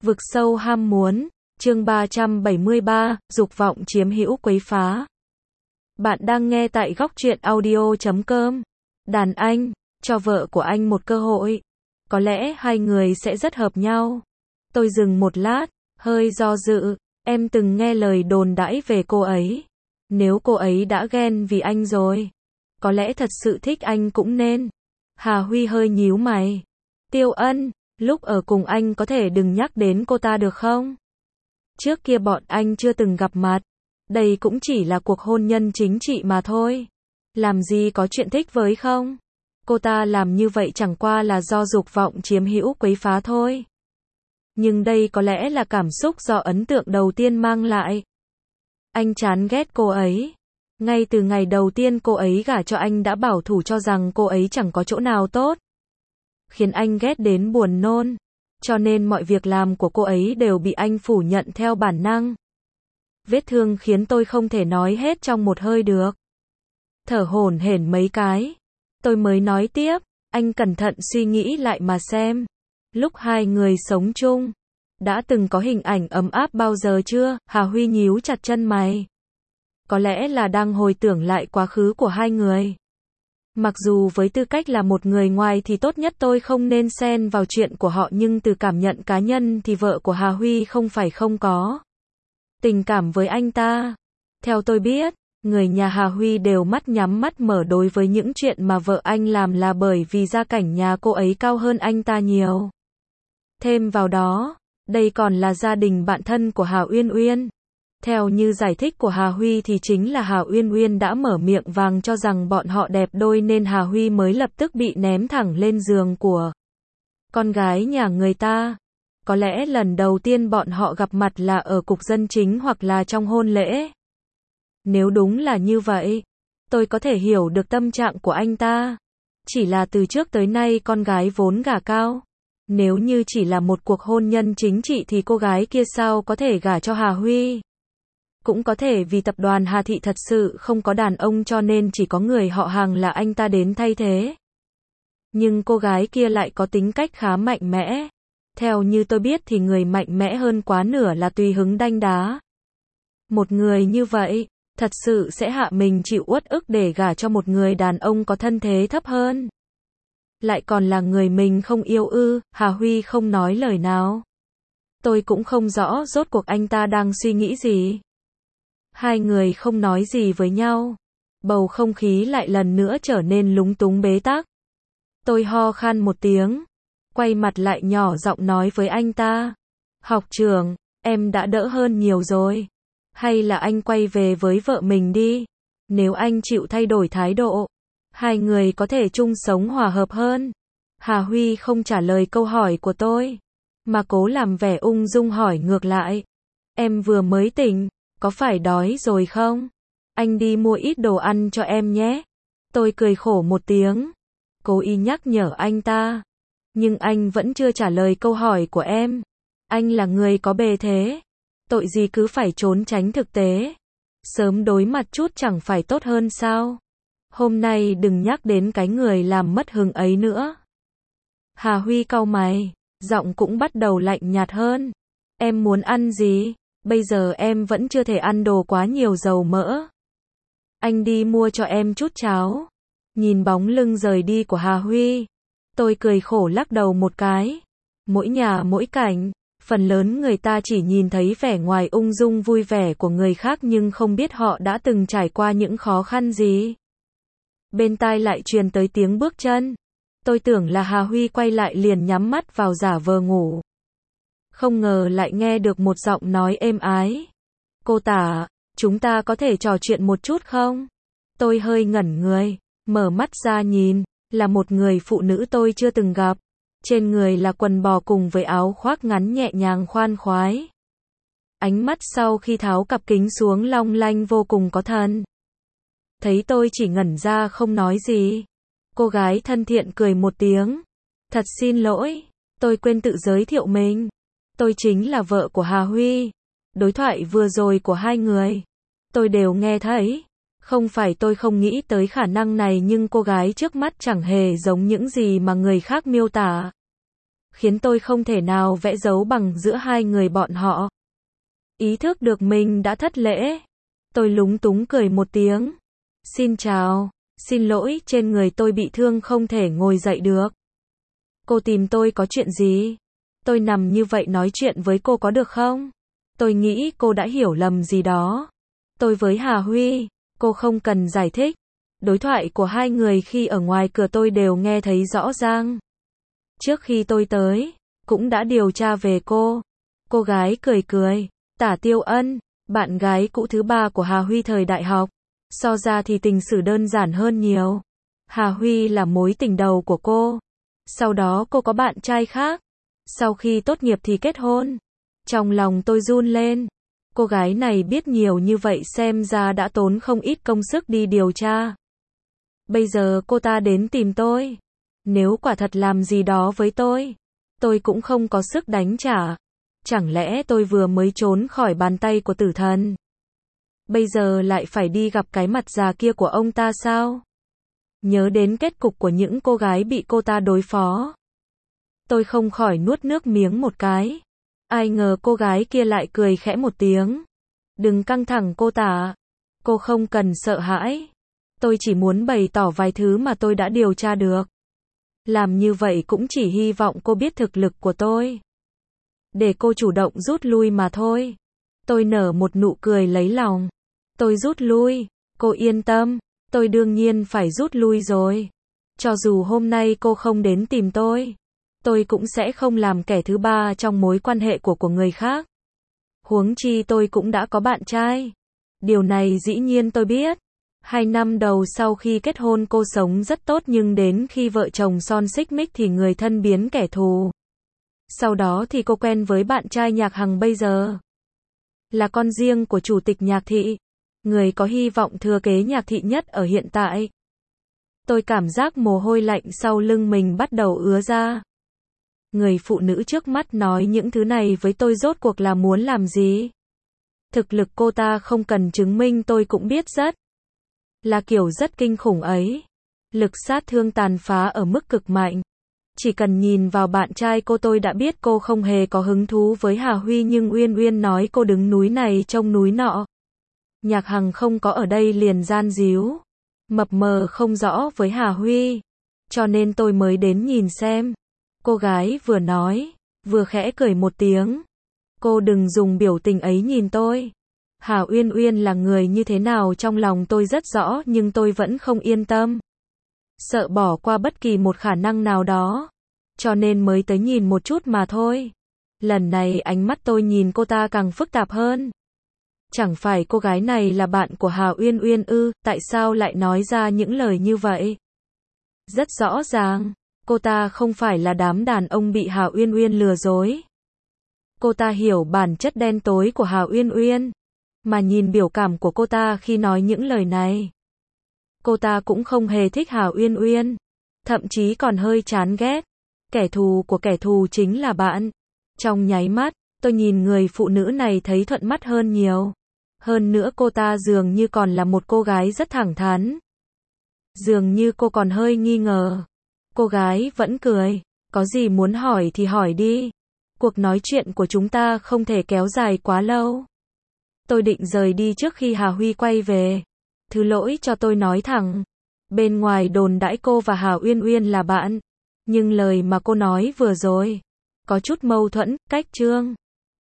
Vực sâu ham muốn, chương 373, dục vọng chiếm hữu quấy phá. Bạn đang nghe tại góc truyện audio.com. Đàn anh, cho vợ của anh một cơ hội. Có lẽ hai người sẽ rất hợp nhau. Tôi dừng một lát, hơi do dự. Em từng nghe lời đồn đãi về cô ấy. Nếu cô ấy đã ghen vì anh rồi, có lẽ thật sự thích anh cũng nên. Hà Huy hơi nhíu mày. Tiêu Ân, lúc ở cùng anh có thể đừng nhắc đến cô ta được không? Trước kia bọn anh chưa từng gặp mặt. Đây cũng chỉ là cuộc hôn nhân chính trị mà thôi. Làm gì có chuyện thích với không? Cô ta làm như vậy chẳng qua là do dục vọng chiếm hữu quấy phá thôi. Nhưng đây có lẽ là cảm xúc do ấn tượng đầu tiên mang lại. Anh chán ghét cô ấy. Ngay từ ngày đầu tiên cô ấy gả cho anh đã bảo thủ cho rằng cô ấy chẳng có chỗ nào tốt. Khiến anh ghét đến buồn nôn. Cho nên mọi việc làm của cô ấy đều bị anh phủ nhận theo bản năng. Vết thương khiến tôi không thể nói hết trong một hơi được. Thở hổn hển mấy cái. Tôi mới nói tiếp, anh cẩn thận suy nghĩ lại mà xem. Lúc hai người sống chung, đã từng có hình ảnh ấm áp bao giờ chưa? Hà Huy nhíu chặt chân mày. Có lẽ là đang hồi tưởng lại quá khứ của hai người. Mặc dù với tư cách là một người ngoài thì tốt nhất tôi không nên xen vào chuyện của họ, nhưng từ cảm nhận cá nhân thì vợ của Hà Huy không phải không có tình cảm với anh ta. Theo tôi biết, người nhà Hà Huy đều mắt nhắm mắt mở đối với những chuyện mà vợ anh làm là bởi vì gia cảnh nhà cô ấy cao hơn anh ta nhiều. Thêm vào đó, đây còn là gia đình bạn thân của Hà Uyên Uyên. Theo như giải thích của Hà Huy thì chính là Hà Uyên Uyên đã mở miệng vàng cho rằng bọn họ đẹp đôi nên Hà Huy mới lập tức bị ném thẳng lên giường của con gái nhà người ta. Có lẽ lần đầu tiên bọn họ gặp mặt là ở cục dân chính hoặc là trong hôn lễ. Nếu đúng là như vậy, tôi có thể hiểu được tâm trạng của anh ta. Chỉ là từ trước tới nay con gái vốn gả cao. Nếu như chỉ là một cuộc hôn nhân chính trị thì cô gái kia sao có thể gả cho Hà Huy. Cũng có thể vì tập đoàn Hà Thị thật sự không có đàn ông cho nên chỉ có người họ hàng là anh ta đến thay thế. Nhưng cô gái kia lại có tính cách khá mạnh mẽ. Theo như tôi biết thì người mạnh mẽ hơn quá nửa là tùy hứng đanh đá. Một người như vậy, thật sự sẽ hạ mình chịu uất ức để gả cho một người đàn ông có thân thế thấp hơn. Lại còn là người mình không yêu ư? Hà Huy không nói lời nào. Tôi cũng không rõ rốt cuộc anh ta đang suy nghĩ gì. Hai người không nói gì với nhau. Bầu không khí lại lần nữa trở nên lúng túng bế tắc. Tôi ho khan một tiếng. Quay mặt lại nhỏ giọng nói với anh ta. Học trưởng, em đã đỡ hơn nhiều rồi. Hay là anh quay về với vợ mình đi. Nếu anh chịu thay đổi thái độ, hai người có thể chung sống hòa hợp hơn. Hà Huy không trả lời câu hỏi của tôi, mà cố làm vẻ ung dung hỏi ngược lại. Em vừa mới tỉnh, có phải đói rồi không? Anh đi mua ít đồ ăn cho em nhé. Tôi cười khổ một tiếng, cố ý nhắc nhở anh ta. Nhưng anh vẫn chưa trả lời câu hỏi của em. Anh là người có bề thế. Tội gì cứ phải trốn tránh thực tế. Sớm đối mặt chút chẳng phải tốt hơn sao? Hôm nay đừng nhắc đến cái người làm mất hứng ấy nữa. Hà Huy cau mày, giọng cũng bắt đầu lạnh nhạt hơn. Em muốn ăn gì? Bây giờ em vẫn chưa thể ăn đồ quá nhiều dầu mỡ. Anh đi mua cho em chút cháo. Nhìn bóng lưng rời đi của Hà Huy, tôi cười khổ lắc đầu một cái. Mỗi nhà mỗi cảnh, phần lớn người ta chỉ nhìn thấy vẻ ngoài ung dung vui vẻ của người khác nhưng không biết họ đã từng trải qua những khó khăn gì. Bên tai lại truyền tới tiếng bước chân. Tôi tưởng là Hà Huy quay lại liền nhắm mắt vào giả vờ ngủ. Không ngờ lại nghe được một giọng nói êm ái. Cô Tả, chúng ta có thể trò chuyện một chút không? Tôi hơi ngẩn người, mở mắt ra nhìn, là một người phụ nữ tôi chưa từng gặp. Trên người là quần bò cùng với áo khoác ngắn nhẹ nhàng khoan khoái. Ánh mắt sau khi tháo cặp kính xuống long lanh vô cùng có thần. Thấy tôi chỉ ngẩn ra không nói gì. Cô gái thân thiện cười một tiếng. Thật xin lỗi, tôi quên tự giới thiệu mình. Tôi chính là vợ của Hà Huy. Đối thoại vừa rồi của hai người, tôi đều nghe thấy. Không phải tôi không nghĩ tới khả năng này nhưng cô gái trước mắt chẳng hề giống những gì mà người khác miêu tả. khiến tôi không thể nào vẽ dấu bằng giữa hai người bọn họ. Ý thức được mình đã thất lễ, tôi lúng túng cười một tiếng. Xin chào, xin lỗi, trên người tôi bị thương không thể ngồi dậy được. Cô tìm tôi có chuyện gì? Tôi nằm như vậy nói chuyện với cô có được không? Tôi nghĩ cô đã hiểu lầm gì đó. Tôi với Hà Huy, cô không cần giải thích. Đối thoại của hai người khi ở ngoài cửa tôi đều nghe thấy rõ ràng. Trước khi tôi tới, cũng đã điều tra về cô. Cô gái cười cười. Tả Tiêu Ân, bạn gái cũ thứ ba của Hà Huy thời đại học. So ra thì tình sử đơn giản hơn nhiều. Hà Huy là mối tình đầu của cô. Sau đó cô có bạn trai khác. Sau khi tốt nghiệp thì kết hôn. Trong lòng tôi run lên. Cô gái này biết nhiều như vậy xem ra đã tốn không ít công sức đi điều tra. Bây giờ cô ta đến tìm tôi. Nếu quả thật làm gì đó với tôi cũng không có sức đánh trả. Chẳng lẽ tôi vừa mới trốn khỏi bàn tay của tử thần? Bây giờ lại phải đi gặp cái mặt già kia của ông ta sao? Nhớ đến kết cục của những cô gái bị cô ta đối phó. Tôi không khỏi nuốt nước miếng một cái. Ai ngờ cô gái kia lại cười khẽ một tiếng. Đừng căng thẳng cô Tả. Cô không cần sợ hãi. Tôi chỉ muốn bày tỏ vài thứ mà tôi đã điều tra được. Làm như vậy cũng chỉ hy vọng cô biết thực lực của tôi. Để cô chủ động rút lui mà thôi. Tôi nở một nụ cười lấy lòng. Tôi rút lui. Cô yên tâm. Tôi đương nhiên phải rút lui rồi. Cho dù hôm nay cô không đến tìm tôi cũng sẽ không làm kẻ thứ ba trong mối quan hệ của người khác. Huống chi tôi cũng đã có bạn trai. Điều này dĩ nhiên tôi biết. 2 năm đầu sau khi kết hôn cô sống rất tốt nhưng đến khi vợ chồng son xích mích thì người thân biến kẻ thù. Sau đó thì cô quen với bạn trai Nhạc Hằng bây giờ. Là con riêng của chủ tịch Nhạc Thị. Người có hy vọng thừa kế Nhạc Thị nhất ở hiện tại. Tôi cảm giác mồ hôi lạnh sau lưng mình bắt đầu ứa ra. Người phụ nữ trước mắt nói những thứ này với tôi rốt cuộc là muốn làm gì? Thực lực cô ta không cần chứng minh tôi cũng biết rất. Là kiểu rất kinh khủng ấy. Lực sát thương tàn phá ở mức cực mạnh. Chỉ cần nhìn vào bạn trai cô tôi đã biết cô không hề có hứng thú với Hà Huy nhưng Uyên Uyên nói cô đứng núi này trông núi nọ. Nhạc Hằng không có ở đây liền gian díu. Mập mờ không rõ với Hà Huy. Cho nên tôi mới đến nhìn xem. Cô gái vừa nói, vừa khẽ cười một tiếng. Cô đừng dùng biểu tình ấy nhìn tôi. Hà Uyên Uyên là người như thế nào trong lòng tôi rất rõ nhưng tôi vẫn không yên tâm. Sợ bỏ qua bất kỳ một khả năng nào đó. Cho nên mới tới nhìn một chút mà thôi. Lần này ánh mắt tôi nhìn cô ta càng phức tạp hơn. Chẳng phải cô gái này là bạn của Hà Uyên Uyên ư, tại sao lại nói ra những lời như vậy? Rất rõ ràng, cô ta không phải là đám đàn ông bị Hà Uyên Uyên lừa dối. Cô ta hiểu bản chất đen tối của Hà Uyên Uyên. Mà nhìn biểu cảm của cô ta khi nói những lời này. Cô ta cũng không hề thích Hà Uyên Uyên. Thậm chí còn hơi chán ghét. Kẻ thù của kẻ thù chính là bạn. Trong nháy mắt, tôi nhìn người phụ nữ này thấy thuận mắt hơn nhiều. Hơn nữa cô ta dường như còn là một cô gái rất thẳng thắn. Dường như cô còn hơi nghi ngờ. Cô gái vẫn cười. Có gì muốn hỏi thì hỏi đi. Cuộc nói chuyện của chúng ta không thể kéo dài quá lâu. Tôi định rời đi trước khi Hà Huy quay về. Thứ lỗi cho tôi nói thẳng. Bên ngoài đồn đãi cô và Hà Uyên Uyên là bạn. Nhưng lời mà cô nói vừa rồi có chút mâu thuẫn, cách chương.